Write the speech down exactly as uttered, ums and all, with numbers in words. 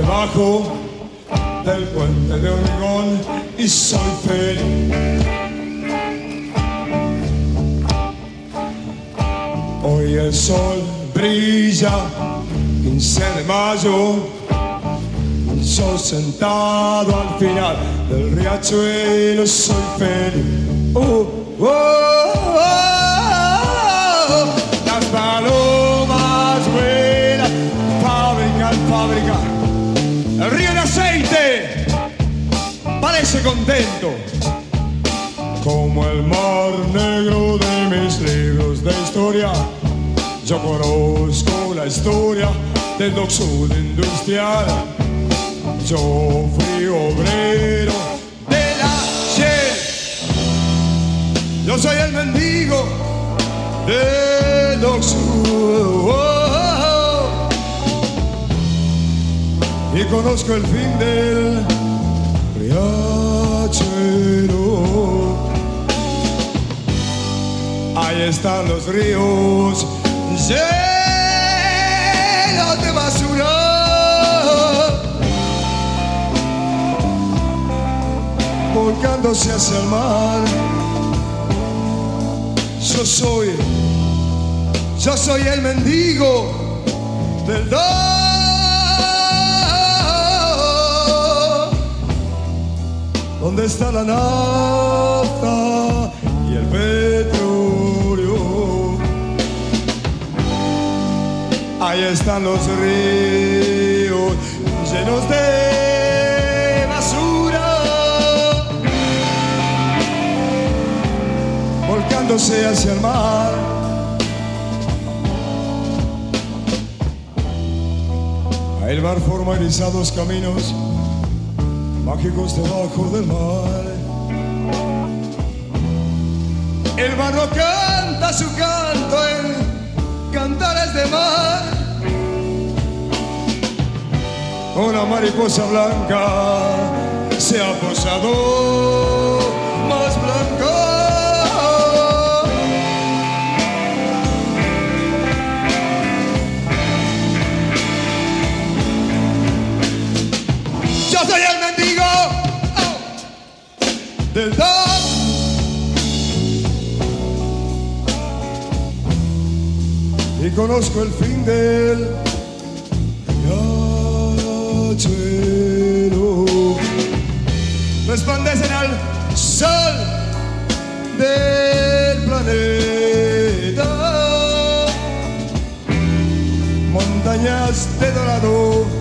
debajo del puente de hormigón y soy feliz. Hoy el sol brilla, quince de mayo, yo sentado al final del riachuelo soy feliz. Oh, oh, oh, oh. Las palomas vuelan, fabrican, fabrican. El río de aceite parece contento, como el mar negro de mis libros de historia. Yo conozco la historia del Dock Sud industrial. Yo fui obrero de la Shell. Yo soy el mendigo del Dock Sud. Oh, oh, oh. Y conozco el fin del riachuelo. Ahí están los ríos llenos de basura, volcándose hacia el mar. Yo soy, yo soy el mendigo del Dock. ¿Dónde está la nafta y el petróleo? Ahí están los ríos llenos de basura, volcándose hacia el mar. El mar forma erizados caminos mágicos debajo del mar. El barro canta su canto en cantares de mar. Una mariposa blanca se ha posado más blanca. Yo soy el mendigo oh, del Dock. Y conozco el fin del riachuelo. Resplandecen al sol del planeta montañas de dorado